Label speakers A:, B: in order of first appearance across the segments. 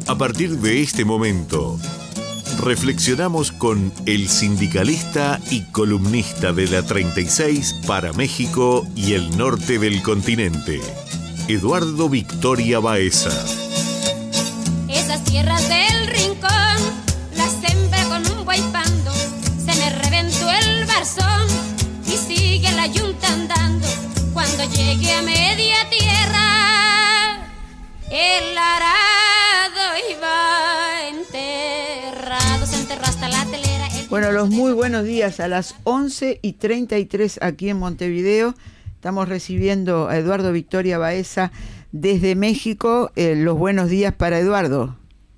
A: A partir de este momento, reflexionamos con el sindicalista y columnista de la 36 para México y el norte del continente, Eduardo Victoria Baeza.
B: Esas tierras del rincón las sembré con un guaypando, se me reventó el barzón y sigue la yunta andando. Cuando llegue a media tierra, el arado iba enterrado, se enterró hasta la telera.
C: Bueno, los muy buenos días a las 11:33 aquí en Montevideo. Estamos recibiendo a Eduardo Victoria Baeza desde México. Los buenos días para Eduardo.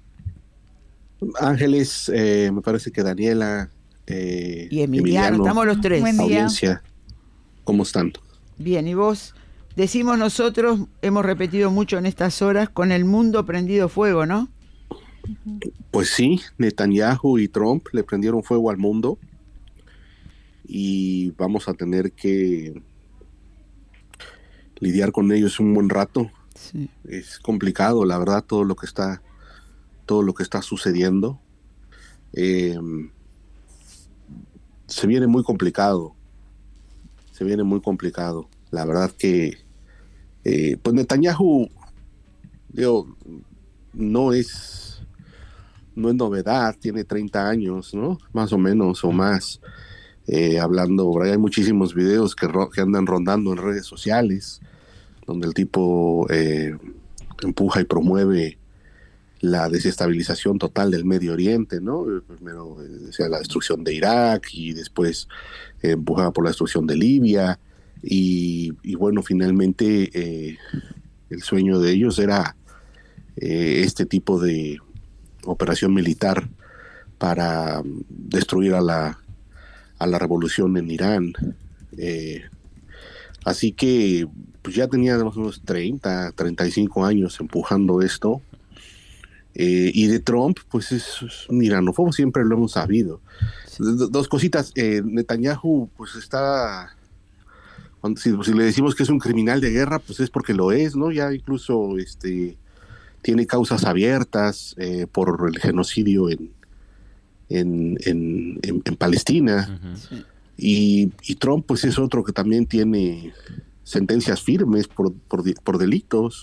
D: Ángeles, me parece que Daniela
C: y Emiliano, estamos los tres.
E: Buen día.
D: Audiencia, ¿cómo están?
C: Bien, y vos, decimos nosotros, hemos repetido mucho en estas horas, con el mundo prendido fuego, ¿no?
D: Pues sí, Netanyahu y Trump le prendieron fuego al mundo y vamos a tener que lidiar con ellos un buen rato.
C: Sí.
D: Es complicado, la verdad, todo lo que está sucediendo. Se viene muy complicado. La verdad que pues Netanyahu, no es novedad, tiene 30 años, ¿no? Más o menos, o más. Hablando, por ahí hay muchísimos videos que andan rondando en redes sociales, donde el tipo empuja y promueve la desestabilización total del Medio Oriente, ¿no? Primero decía la destrucción de Irak y después empujaba por la destrucción de Libia y bueno, finalmente el sueño de ellos era este tipo de operación militar para destruir a la revolución en Irán. Así que pues ya tenía unos 35 años empujando esto. Y de Trump, pues es un iranófobo, siempre lo hemos sabido. Sí. Dos cositas. Netanyahu, pues está... Si le decimos que es un criminal de guerra, pues es porque lo es, ¿no? Ya incluso tiene causas abiertas por el genocidio en Palestina. Uh-huh. Y Trump, pues es otro que también tiene sentencias firmes por delitos.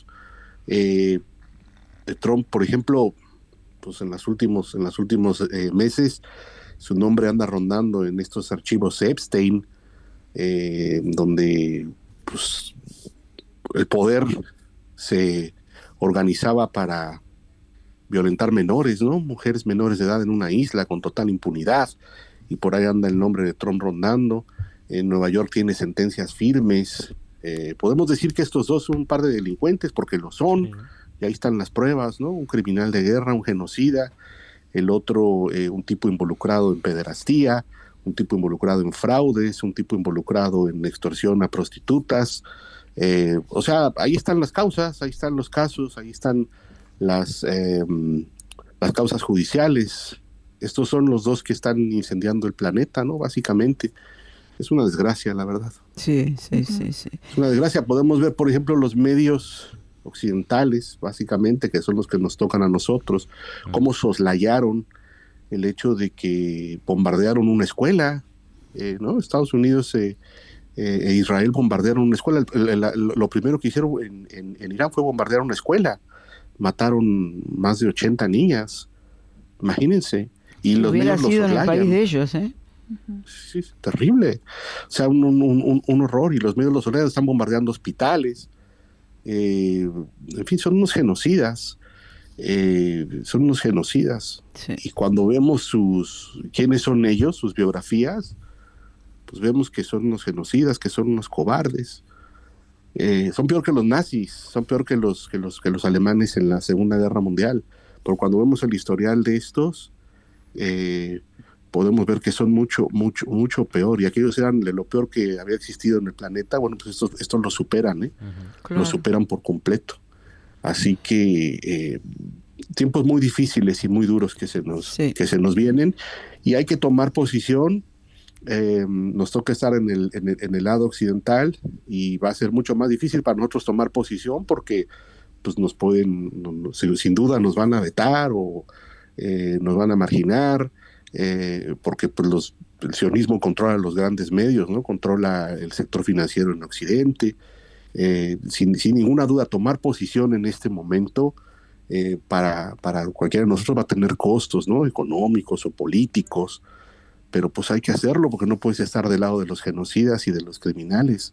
D: Trump, por ejemplo, pues en los últimos meses, su nombre anda rondando en estos archivos Epstein, donde pues el poder se organizaba para violentar menores, ¿no? Mujeres menores de edad en una isla con total impunidad, y por ahí anda el nombre de Trump rondando. En Nueva York tiene sentencias firmes. Podemos decir que estos dos son un par de delincuentes porque lo son. Sí. Y ahí están las pruebas, ¿no? Un criminal de guerra, un genocida, el otro un tipo involucrado en pederastía, un tipo involucrado en fraudes, un tipo involucrado en extorsión a prostitutas. O sea, ahí están las causas, ahí están los casos, ahí están las causas judiciales. Estos son los dos que están incendiando el planeta, ¿no? Básicamente. Es una desgracia, la verdad.
C: Sí.
D: Es una desgracia. Podemos ver, por ejemplo, los medios occidentales, básicamente, que son los que nos tocan a nosotros, cómo soslayaron el hecho de que bombardearon una escuela, ¿no? Estados Unidos e Israel bombardearon una escuela. Lo primero que hicieron en Irán fue bombardear una escuela. Mataron más de 80 niñas. Imagínense. Y
C: si
D: los
C: hubiera
D: medios
C: sido
D: lo soslayan.
C: En el país de ellos, ¿eh?
D: Sí, es terrible. O sea, un horror. Y los medios lo soslayan, están bombardeando hospitales. En fin, son unos genocidas. Sí. Y cuando vemos quiénes son ellos, sus biografías, pues vemos que son unos genocidas, que son unos cobardes. Son peor que los nazis, son peor que los alemanes en la Segunda Guerra Mundial. Pero cuando vemos el historial de estos, podemos ver que son mucho peor, y aquellos eran de lo peor que había existido en el planeta. Bueno, pues estos lo superan,
C: Uh-huh. Claro.
D: Lo superan por completo. Así que tiempos muy difíciles y muy duros que se nos vienen, y hay que tomar posición. Nos toca estar en el lado occidental, y va a ser mucho más difícil para nosotros tomar posición porque pues nos pueden, sin duda nos van a vetar o nos van a marginar, porque pues el sionismo controla los grandes medios, ¿no? Controla el sector financiero en Occidente. Sin ninguna duda, tomar posición en este momento para cualquiera de nosotros va a tener costos, ¿no? Económicos o políticos, pero pues hay que hacerlo porque no puedes estar del lado de los genocidas y de los criminales.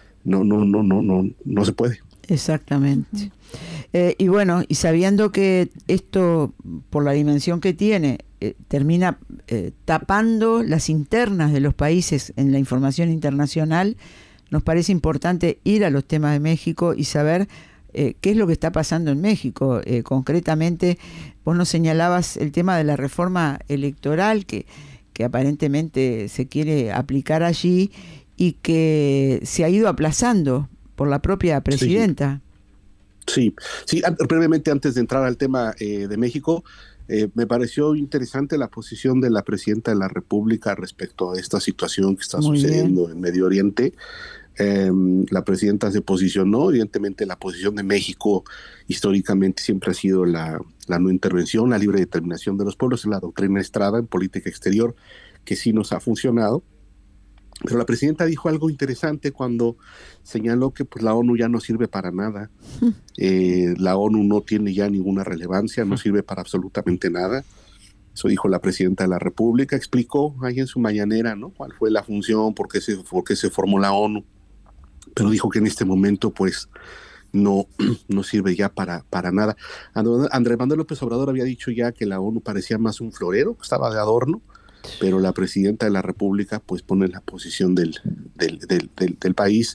D: No se puede.
C: Exactamente. Y bueno, y sabiendo que esto, por la dimensión que tiene, termina tapando las internas de los países en la información internacional, nos parece importante ir a los temas de México y saber qué es lo que está pasando en México. Concretamente, vos nos señalabas el tema de la reforma electoral que aparentemente se quiere aplicar allí y que se ha ido aplazando por la propia presidenta.
D: Sí. Brevemente, antes de entrar al tema de México, me pareció interesante la posición de la presidenta de la República respecto a esta situación que está sucediendo en Medio Oriente. La presidenta se posicionó, evidentemente la posición de México históricamente siempre ha sido la no intervención, la libre determinación de los pueblos, la doctrina Estrada en política exterior, que sí nos ha funcionado. Pero la presidenta dijo algo interesante cuando señaló que pues la ONU ya no sirve para nada. La ONU no tiene ya ninguna relevancia, no sirve para absolutamente nada. Eso dijo la presidenta de la República. Explicó ahí en su mañanera, ¿no?, cuál fue la función, por qué se formó la ONU. Pero dijo que en este momento pues no sirve ya para nada. Andrés Manuel López Obrador había dicho ya que la ONU parecía más un florero, que estaba de adorno, pero la presidenta de la República pues pone la posición del país.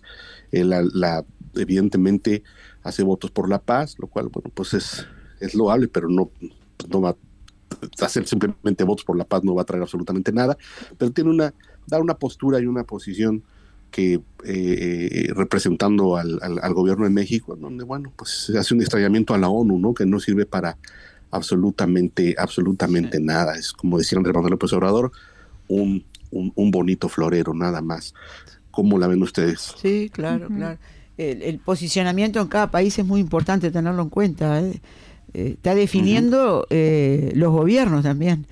D: Evidentemente hace votos por la paz, lo cual, bueno, pues es loable, pero no va a hacer simplemente votos por la paz, no va a traer absolutamente nada, pero da una postura y una posición que representando al gobierno de México, en donde, bueno, pues se hace un extrañamiento a la ONU, ¿no?, que no sirve para absolutamente nada. Es, como decía Andrés Manuel López Obrador, un bonito florero, nada más. ¿Cómo la ven ustedes?
C: Sí, claro. El posicionamiento en cada país es muy importante tenerlo en cuenta. Está definiendo los gobiernos también.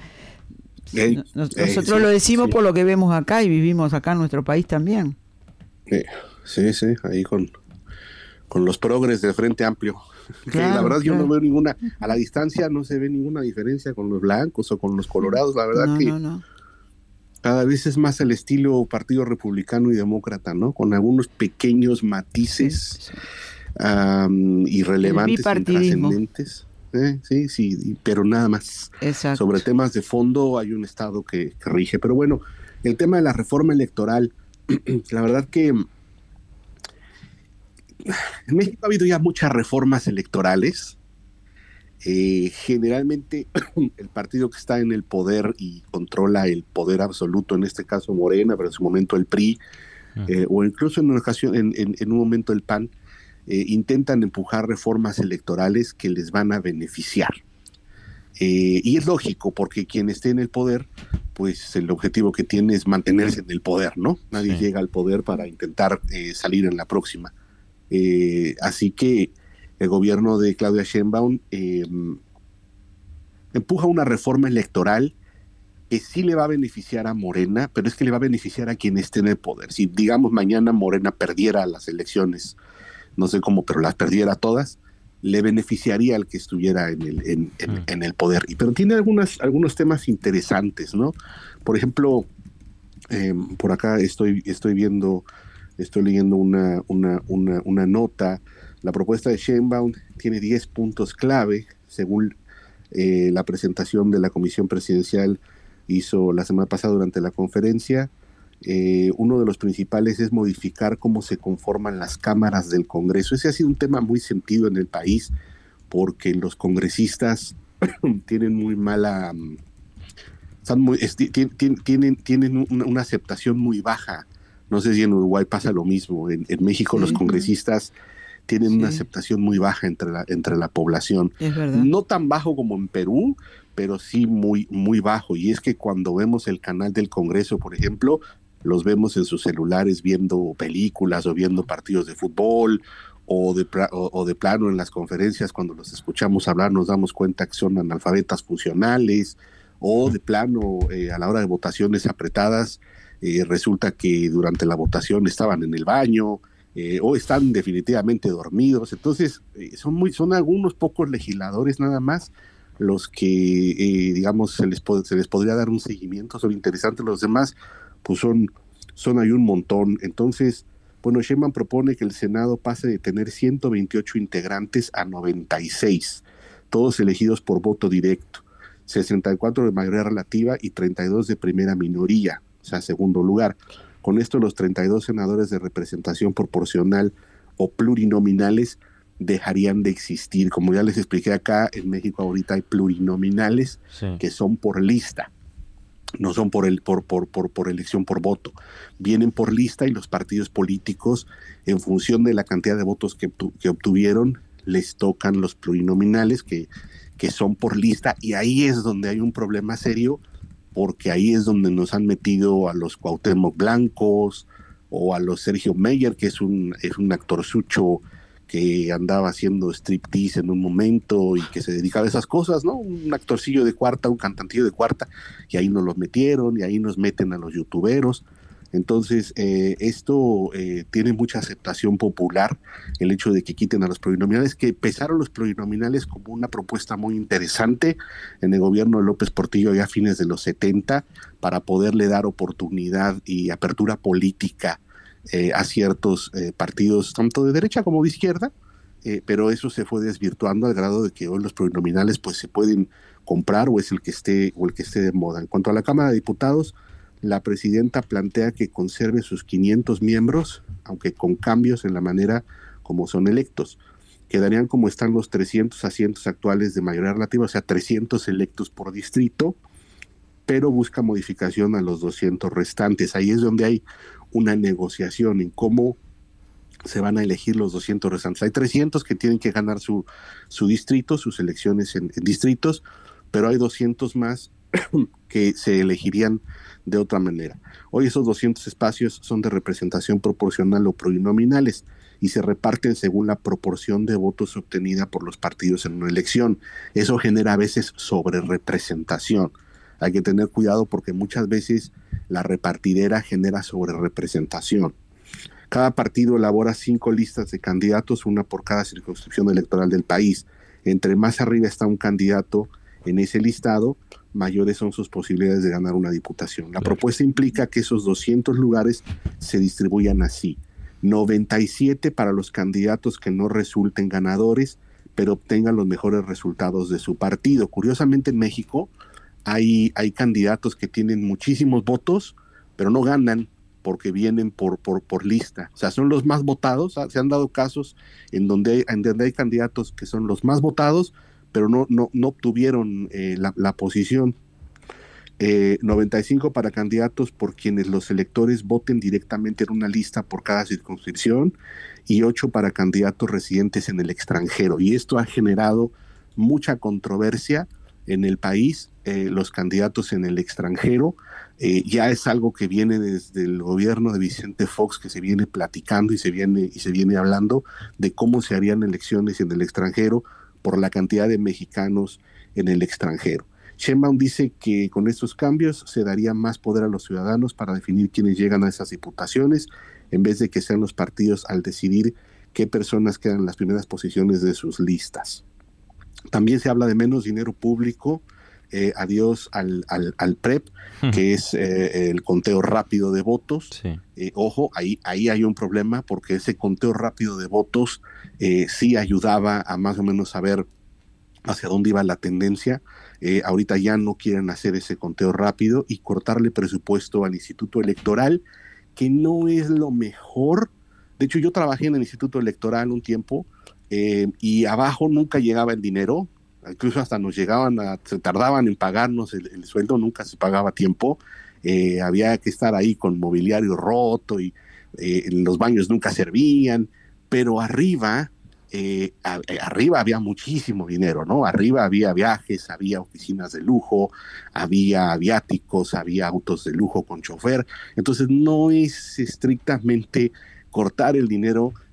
C: Nosotros lo decimos por lo que vemos acá y vivimos acá en nuestro país también.
D: Sí, ahí con los progres del Frente Amplio.
C: Claro,
D: la verdad yo no veo ninguna, a la distancia no se ve ninguna diferencia con los blancos o con los colorados. La verdad no. Cada vez es más el estilo Partido Republicano y Demócrata, ¿no?, con algunos pequeños matices irrelevantes, intrascendentes. Sí, pero nada más.
C: Exacto.
D: Sobre temas de fondo hay un Estado que rige. Pero bueno, el tema de la reforma electoral, la verdad que en México ha habido ya muchas reformas electorales. Generalmente el partido que está en el poder y controla el poder absoluto, en este caso Morena, pero en su momento el PRI, o incluso en una ocasión, en un momento el PAN, intentan empujar reformas electorales que les van a beneficiar. Y es lógico, porque quien esté en el poder, pues el objetivo que tiene es mantenerse en el poder, ¿no? Nadie llega al poder para intentar salir en la próxima. Así que el gobierno de Claudia Sheinbaum empuja una reforma electoral que sí le va a beneficiar a Morena, pero es que le va a beneficiar a quien esté en el poder. Si, digamos, mañana Morena perdiera las elecciones, no sé cómo, pero las perdiera todas, le beneficiaría al que estuviera en el poder. Pero tiene algunos temas interesantes, ¿no? Por ejemplo, por acá estoy leyendo una nota. La propuesta de Sheinbaum tiene 10 puntos clave, según la presentación de la Comisión Presidencial hizo la semana pasada durante la conferencia. Uno de los principales es modificar cómo se conforman las cámaras del Congreso. Ese ha sido un tema muy sentido en el país, porque los congresistas tienen muy mala... tienen una aceptación muy baja. No sé si en Uruguay pasa lo mismo. En México los congresistas tienen una aceptación muy baja entre la población.
C: Es verdad.
D: No tan bajo como en Perú, pero sí muy, muy bajo. Y es que cuando vemos el canal del Congreso, por ejemplo, los vemos en sus celulares viendo películas o viendo partidos de fútbol o de plano en las conferencias cuando los escuchamos hablar nos damos cuenta que son analfabetas funcionales, o de plano a la hora de votaciones apretadas resulta que durante la votación estaban en el baño, o están definitivamente dormidos. Entonces son algunos pocos legisladores nada más los que digamos se les podría dar un seguimiento, son interesantes. Los demás pues son hay un montón. Entonces, bueno, Sheinbaum propone que el Senado pase de tener 128 integrantes a 96, todos elegidos por voto directo, 64 de mayoría relativa y 32 de primera minoría, o sea, segundo lugar. Con esto, los 32 senadores de representación proporcional o plurinominales dejarían de existir. Como ya les expliqué, acá en México ahorita hay plurinominales que son por lista, no son por elección por voto. Vienen por lista y los partidos políticos, en función de la cantidad de votos que obtuvieron, les tocan los plurinominales que son por lista, y ahí es donde hay un problema serio, porque ahí es donde nos han metido a los Cuauhtémoc Blancos o a los Sergio Meyer, que es un actorzucho que andaba haciendo striptease en un momento y que se dedicaba a esas cosas, ¿no? Un actorcillo de cuarta, un cantantillo de cuarta, y ahí nos los metieron, y ahí nos meten a los youtuberos. Entonces, esto tiene mucha aceptación popular, el hecho de que quiten a los plurinominales, que empezaron los plurinominales como una propuesta muy interesante en el gobierno de López Portillo ya a fines de los 70, para poderle dar oportunidad y apertura política a ciertos partidos, tanto de derecha como de izquierda, pero eso se fue desvirtuando al grado de que hoy los plurinominales pues se pueden comprar, o es el que esté de moda. En cuanto a la Cámara de Diputados, la presidenta plantea que conserve sus 500 miembros, aunque con cambios en la manera como son electos. Quedarían como están los 300 asientos actuales de mayoría relativa, o sea, 300 electos por distrito, pero busca modificación a los 200 restantes. Ahí es donde hay una negociación en cómo se van a elegir los 200 restantes. Hay 300 que tienen que ganar su distrito, sus elecciones en distritos, pero hay 200 más que se elegirían de otra manera. Hoy esos 200 espacios son de representación proporcional o plurinominales y se reparten según la proporción de votos obtenida por los partidos en una elección. Eso genera a veces sobrerepresentación. Hay que tener cuidado porque muchas veces la repartidera genera sobrerepresentación. Cada partido elabora 5 listas de candidatos, una por cada circunscripción electoral del país. Entre más arriba está un candidato en ese listado, mayores son sus posibilidades de ganar una diputación. La propuesta implica que esos 200 lugares se distribuyan así: 97 para los candidatos que no resulten ganadores, pero obtengan los mejores resultados de su partido. Curiosamente, en México hay candidatos que tienen muchísimos votos, pero no ganan porque vienen por lista. O sea, son los más votados. Se han dado casos en donde hay candidatos que son los más votados, pero no obtuvieron la posición. 95 para candidatos por quienes los electores voten directamente en una lista por cada circunscripción, y 8 para candidatos residentes en el extranjero. Y esto ha generado mucha controversia en el país. Los candidatos en el extranjero ya es algo que viene desde el gobierno de Vicente Fox, que se viene platicando y se viene hablando de cómo se harían elecciones en el extranjero por la cantidad de mexicanos en el extranjero. Sheinbaum dice que con estos cambios se daría más poder a los ciudadanos para definir quiénes llegan a esas diputaciones, en vez de que sean los partidos al decidir qué personas quedan en las primeras posiciones de sus listas. También se habla de menos dinero público, adiós al PREP, que es el conteo rápido de votos. Sí. Ojo, ahí hay un problema, porque ese conteo rápido de votos sí ayudaba a más o menos saber hacia dónde iba la tendencia. Ahorita ya no quieren hacer ese conteo rápido y cortarle presupuesto al Instituto Electoral, que no es lo mejor. De hecho, yo trabajé en el Instituto Electoral un tiempo y abajo nunca llegaba el dinero. Incluso hasta se tardaban en pagarnos el sueldo, nunca se pagaba a tiempo. Había que estar ahí con mobiliario roto y los baños nunca servían, pero arriba había muchísimo dinero, ¿no? Arriba había viajes, había oficinas de lujo, había viáticos, había autos de lujo con chofer. Entonces no es estrictamente cortar el dinero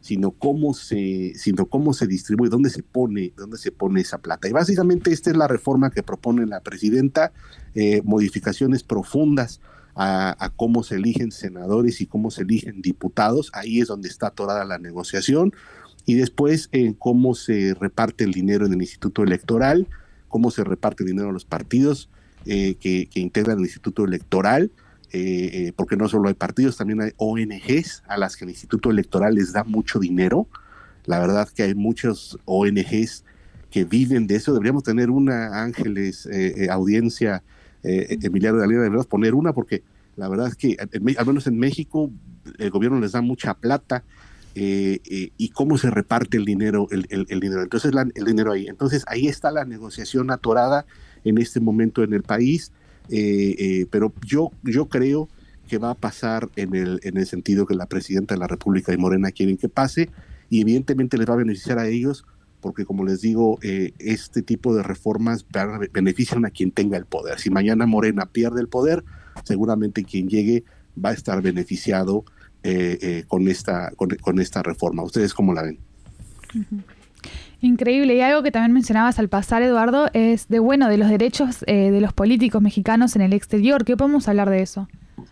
D: sino cómo se distribuye, dónde se pone esa plata. Y básicamente esta es la reforma que propone la presidenta, modificaciones profundas a cómo se eligen senadores y cómo se eligen diputados. Ahí es donde está atorada la negociación. Y después en cómo se reparte el dinero en el Instituto Electoral, cómo se reparte el dinero a los partidos que integran el Instituto Electoral, porque no solo hay partidos, también hay ONGs a las que el Instituto Electoral les da mucho dinero. La verdad que hay muchos ONGs que viven de eso. Deberíamos tener una, Ángeles, audiencia, Emiliano Dalina, deberíamos poner una, porque la verdad es que al menos en México el gobierno les da mucha plata, y cómo se reparte el dinero, el dinero. Entonces el dinero ahí. Entonces ahí está la negociación atorada en este momento en el país, pero yo creo que va a pasar en el sentido que la presidenta de la República y Morena quieren que pase, y evidentemente les va a beneficiar a ellos, porque como les digo, este tipo de reformas benefician a quien tenga el poder. Si mañana Morena pierde el poder, seguramente quien llegue va a estar beneficiado con esta reforma. ¿Ustedes cómo la ven?
E: Increíble. Y algo que también mencionabas al pasar, Eduardo, es de los derechos de los políticos mexicanos en el exterior. ¿Qué podemos hablar de eso?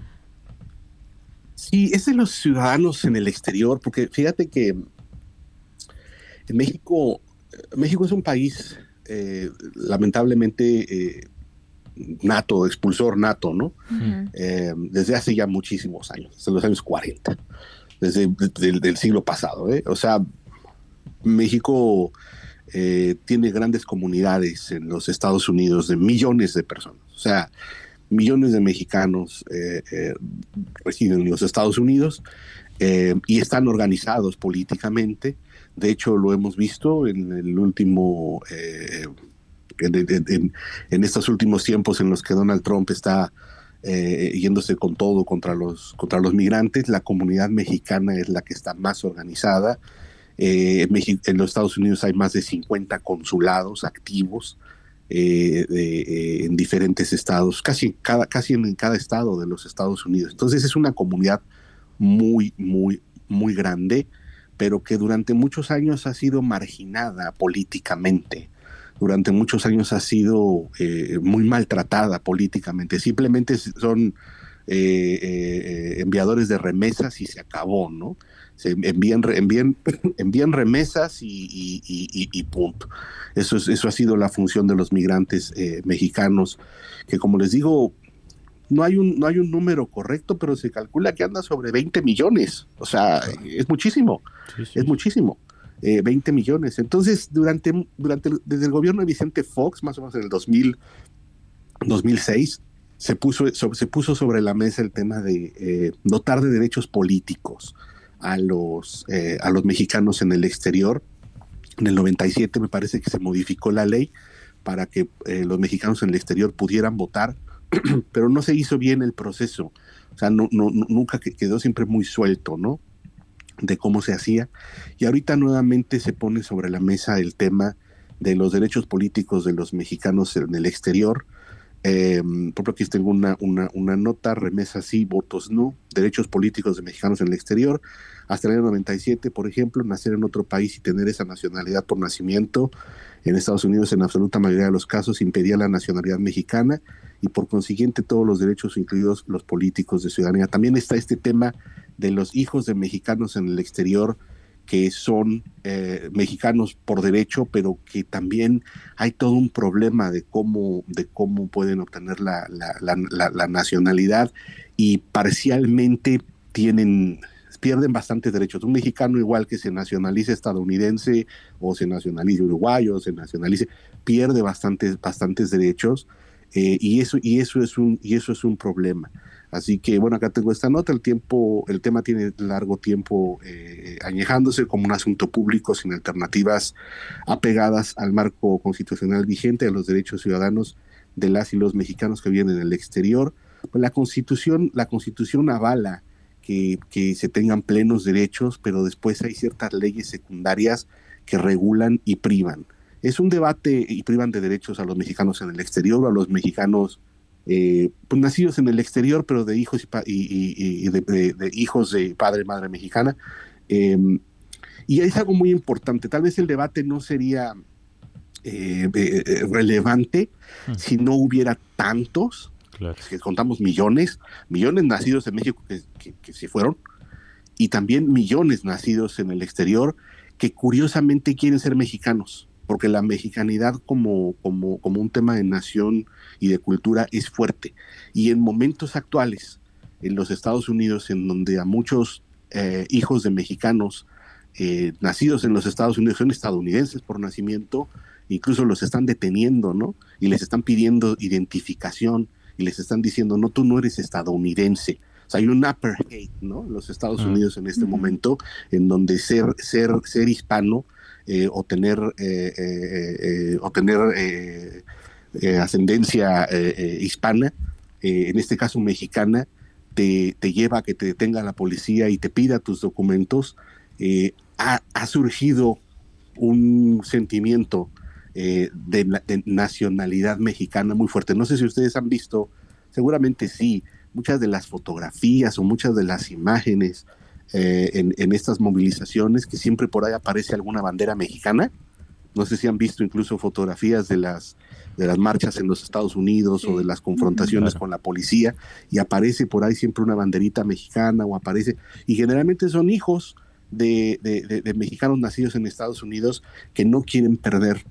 D: Sí, es de los ciudadanos en el exterior, porque fíjate que en México es un país lamentablemente nato, expulsor nato, ¿no? Uh-huh. Desde hace ya muchísimos años, desde los años 40, desde del siglo pasado, ¿eh? O sea, México tiene grandes comunidades en los Estados Unidos de millones de personas. O sea, millones de mexicanos residen en los Estados Unidos y están organizados políticamente. De hecho, lo hemos visto en el último... en estos últimos tiempos en los que Donald Trump está yéndose con todo contra los migrantes. La comunidad mexicana es la que está más organizada. En los Estados Unidos hay más de 50 consulados activos en diferentes estados, casi en cada estado de los Estados Unidos. Entonces es una comunidad muy, muy, muy grande, pero que durante muchos años ha sido marginada políticamente. Durante muchos años ha sido muy maltratada políticamente. Simplemente son enviadores de remesas y se acabó, ¿no? Se envían remesas y punto. Eso ha sido la función de los migrantes mexicanos, que como les digo, no hay un número correcto, pero se calcula que anda sobre 20 millones. O sea, es muchísimo, sí. Es muchísimo. 20 millones. Entonces, desde el gobierno de Vicente Fox, más o menos en el 2006, se puso sobre la mesa el tema de dotar de derechos políticos a los mexicanos en el exterior. En el 97 me parece que se modificó la ley para que los mexicanos en el exterior pudieran votar, pero no se hizo bien el proceso. O sea, nunca quedó siempre muy suelto, ¿no?, de cómo se hacía, y ahorita nuevamente se pone sobre la mesa el tema de los derechos políticos de los mexicanos en el exterior. Por ejemplo, aquí tengo una nota: remesas sí, votos no, derechos políticos de mexicanos en el exterior. Hasta el año 97, por ejemplo, nacer en otro país y tener esa nacionalidad por nacimiento en Estados Unidos, en absoluta mayoría de los casos, impedía la nacionalidad mexicana y por consiguiente todos los derechos, incluidos los políticos de ciudadanía. También está este tema de los hijos de mexicanos en el exterior, que son mexicanos por derecho, pero que también hay todo un problema de cómo pueden obtener la nacionalidad, y parcialmente pierden bastantes derechos. Un mexicano, igual que se nacionalice estadounidense o se nacionalice uruguayo, o se nacionalice, pierde bastantes derechos, y eso es un problema. Así que bueno, acá tengo esta nota. El tema tiene largo tiempo añejándose como un asunto público sin alternativas apegadas al marco constitucional vigente de los derechos ciudadanos de las y los mexicanos que viven en el exterior. Pues la Constitución avala que se tengan plenos derechos, pero después hay ciertas leyes secundarias que regulan y privan. Es un debate, y privan de derechos a los mexicanos en el exterior o a los mexicanos pues nacidos en el exterior, pero de hijos de hijos de padre y madre mexicana. Y es algo muy importante. Tal vez el debate no sería relevante si no hubiera tantos, claro, que contamos millones nacidos en México que se fueron, y también millones nacidos en el exterior que curiosamente quieren ser mexicanos, porque la mexicanidad como un tema de nación y de cultura es fuerte. Y en momentos actuales, en los Estados Unidos, en donde a muchos hijos de mexicanos nacidos en los Estados Unidos son estadounidenses por nacimiento, incluso los están deteniendo, ¿no? Y les están pidiendo identificación y les están diciendo, no, tú no eres estadounidense. O sea, hay un apartheid, ¿no? En los Estados Unidos en este momento, en donde ser hispano o tener ascendencia hispana, en este caso mexicana, te lleva a que te detenga la policía y te pida tus documentos. Ha surgido un sentimiento de nacionalidad mexicana muy fuerte. No sé si ustedes han visto, seguramente sí, muchas de las fotografías o muchas de las imágenes en estas movilizaciones, que siempre por ahí aparece alguna bandera mexicana. No sé si han visto incluso fotografías de las marchas en los Estados Unidos, sí, o de las confrontaciones con la policía, y aparece por ahí siempre una banderita mexicana, y generalmente son hijos de mexicanos nacidos en Estados Unidos que no quieren perder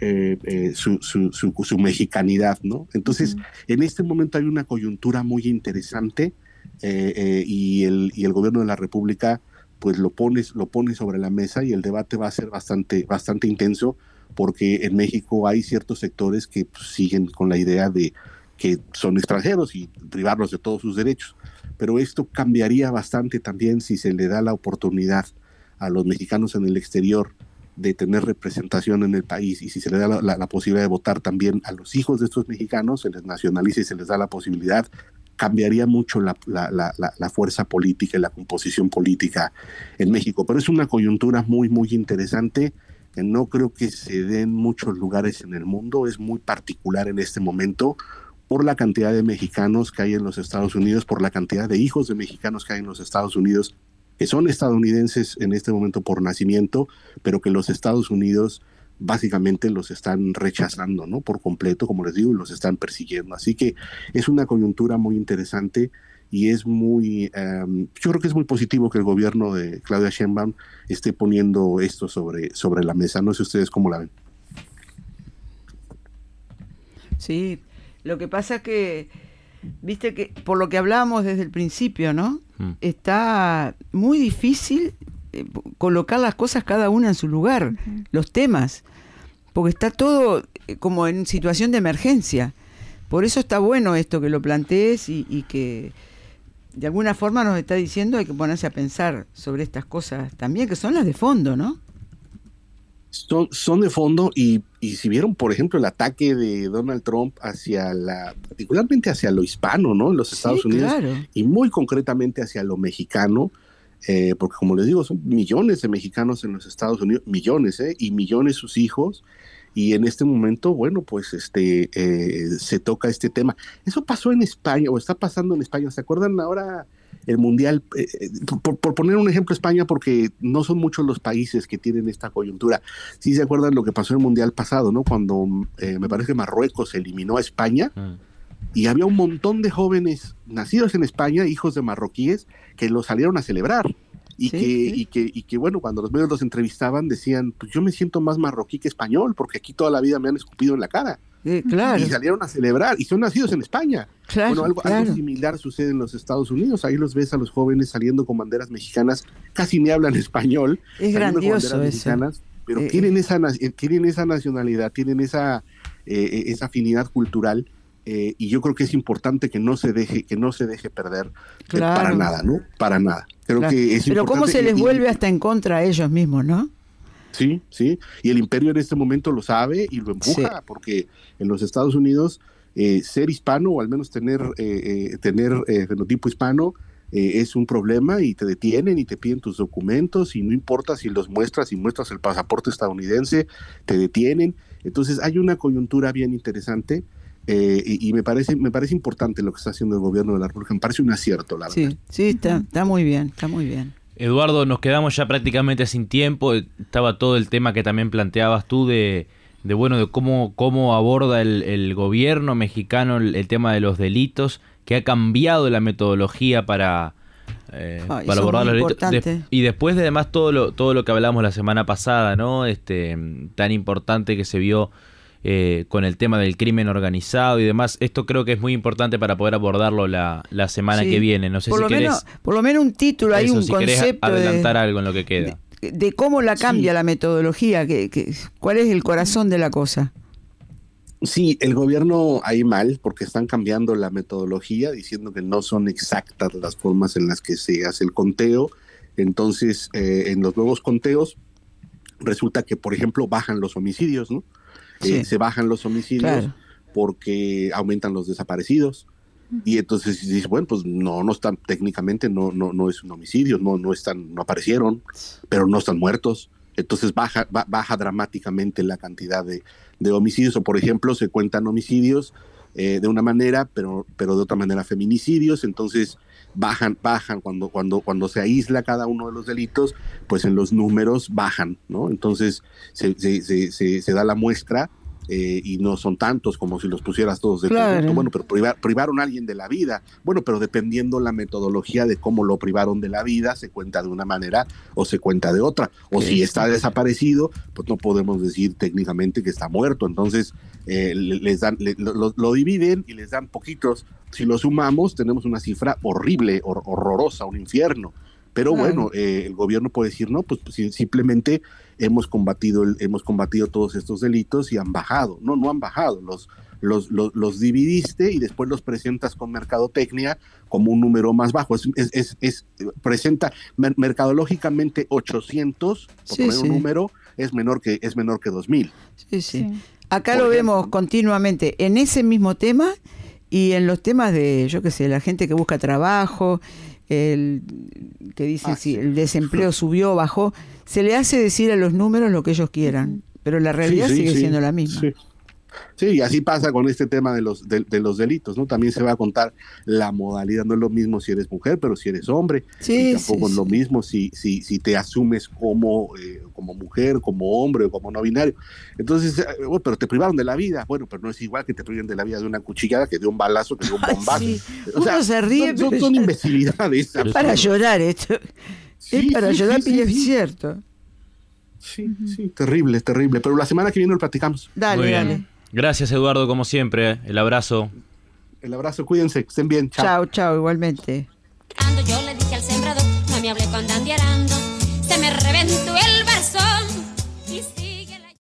D: su mexicanidad, ¿no? Entonces, en este momento hay una coyuntura muy interesante, y el gobierno de la República pues lo pone sobre la mesa, y el debate va a ser bastante intenso, porque en México hay ciertos sectores que pues, siguen con la idea de que son extranjeros y privarlos de todos sus derechos. Pero esto cambiaría bastante también si se le da la oportunidad a los mexicanos en el exterior de tener representación en el país, y si se le da la posibilidad de votar también a los hijos de estos mexicanos, se les nacionaliza y se les da la posibilidad, cambiaría mucho la fuerza política y la composición política en México. Pero es una coyuntura muy, muy interesante, que no creo que se dé en muchos lugares en el mundo. Es muy particular en este momento por la cantidad de mexicanos que hay en los Estados Unidos, por la cantidad de hijos de mexicanos que hay en los Estados Unidos, que son estadounidenses en este momento por nacimiento, pero que los Estados Unidos básicamente los están rechazando, ¿no? Por completo, como les digo, y los están persiguiendo. Así que es una coyuntura muy interesante, y es muy, yo creo que es muy positivo que el gobierno de Claudia Sheinbaum esté poniendo esto sobre la mesa. No sé ustedes cómo la ven.
C: Sí, lo que pasa que, viste que por lo que hablábamos desde el principio, ¿no? Está muy difícil colocar las cosas cada una en su lugar, los temas, porque está todo como en situación de emergencia. Por eso está bueno esto que lo plantees, y que de alguna forma nos está diciendo hay que ponerse a pensar sobre estas cosas también, que son las de fondo, ¿no?
D: Son de fondo, y si vieron, por ejemplo, el ataque de Donald Trump particularmente hacia lo hispano, ¿no? En los Estados Unidos, claro, y muy concretamente hacia lo mexicano, porque como les digo, son millones de mexicanos en los Estados Unidos, millones, y millones sus hijos, y en este momento, bueno, pues se toca este tema. Eso pasó en España, o está pasando en España. ¿Se acuerdan ahora el Mundial? Por poner un ejemplo, España, porque no son muchos los países que tienen esta coyuntura. Sí se acuerdan lo que pasó en el Mundial pasado, ¿no? Cuando me parece que Marruecos eliminó a España, y había un montón de jóvenes nacidos en España, hijos de marroquíes, que lo salieron a celebrar. Y que bueno, cuando los medios los entrevistaban decían, pues yo me siento más marroquí que español, porque aquí toda la vida me han escupido en la cara.
C: Claro.
D: Y salieron a celebrar, y son nacidos en España.
C: Claro,
D: bueno, algo similar sucede en los Estados Unidos. Ahí los ves a los jóvenes saliendo con banderas mexicanas, casi ni hablan español.
C: Es grandioso eso.
D: Pero tienen esa nacionalidad, tienen esa afinidad cultural. Y yo creo que es importante que no se deje perder, claro, para nada, ¿no? Para nada. Creo que es
C: Pero
D: importante.
C: cómo se les vuelve hasta en contra a ellos mismos, ¿no?
D: Sí, y el imperio en este momento lo sabe y lo empuja, porque en los Estados Unidos ser hispano, o al menos tener fenotipo hispano, es un problema, y te detienen y te piden tus documentos, y no importa si los muestras, si muestras el pasaporte estadounidense, te detienen. Entonces hay una coyuntura bien interesante. Y me parece importante lo que está haciendo el gobierno de la República. Me parece un acierto, la verdad.
C: Sí, está muy bien, está muy bien.
F: Eduardo, nos quedamos ya prácticamente sin tiempo. Estaba todo el tema que también planteabas tú de cómo aborda el gobierno mexicano el tema de los delitos, que ha cambiado la metodología para abordar los delitos. Y después de además todo lo que hablamos la semana pasada, ¿no? Tan importante que se vio con el tema del crimen organizado y demás. Esto creo que es muy importante para poder abordarlo la semana que viene. No sé si querés...
C: Por lo menos un título, hay un
F: si
C: concepto
F: adelantar algo en lo que queda.
C: De cómo la cambia la metodología, cuál es el corazón de la cosa.
D: Sí, el gobierno ahí mal, porque están cambiando la metodología, diciendo que no son exactas las formas en las que se hace el conteo. Entonces, en los nuevos conteos, resulta que, por ejemplo, bajan los homicidios, ¿no? Se bajan los homicidios porque aumentan los desaparecidos. Y entonces dices, bueno, pues no están, técnicamente no es un homicidio, no aparecieron, pero no están muertos. Entonces baja dramáticamente la cantidad de homicidios. O por ejemplo, se cuentan homicidios de una manera, pero de otra manera feminicidios. Entonces bajan cuando se aísla cada uno de los delitos, pues en los números bajan, ¿no? Entonces se da la muestra. Y no son tantos como si los pusieras todos de conjunto. Bueno, pero privaron a alguien de la vida. Bueno, pero dependiendo la metodología de cómo lo privaron de la vida, se cuenta de una manera o se cuenta de otra. O si está desaparecido, pues no podemos decir técnicamente que está muerto. Entonces les dan, lo dividen y les dan poquitos. Si lo sumamos, tenemos una cifra horrible, horrorosa, un infierno. Pero bueno, el gobierno puede decir, no, pues simplemente hemos combatido todos estos delitos y han bajado. No han bajado, los dividiste y después los presentas con mercadotecnia como un número más bajo. Presenta mercadológicamente 800, por poner un número, es menor que 2,000.
C: Sí. Acá lo vemos continuamente en ese mismo tema y en los temas de, yo qué sé, la gente que busca trabajo, que dice si el desempleo subió, bajó, se le hace decir a los números lo que ellos quieran, pero la realidad sigue siendo la misma.
D: Sí, y así pasa con este tema de los delitos, ¿no? También se va a contar la modalidad, no es lo mismo si eres mujer, pero si eres hombre, y tampoco es lo mismo si te asumes como mujer, como hombre o como no binario. Entonces, pero te privaron de la vida. Bueno, pero no es igual que te priven de la vida de una cuchillada que de un balazo, que de un bombazo.
C: Uno se ríe,
D: son imbecilidades.
C: Es para llorar esto. Es para llorar, pero es cierto.
D: Sí, terrible. Pero la semana que viene lo platicamos.
C: Dale.
F: Gracias, Eduardo, como siempre. El abrazo.
D: Cuídense, que estén bien.
C: Chao, igualmente.
B: Yo le dije al sembrador, no me hable cuando ande arando, se me reventó el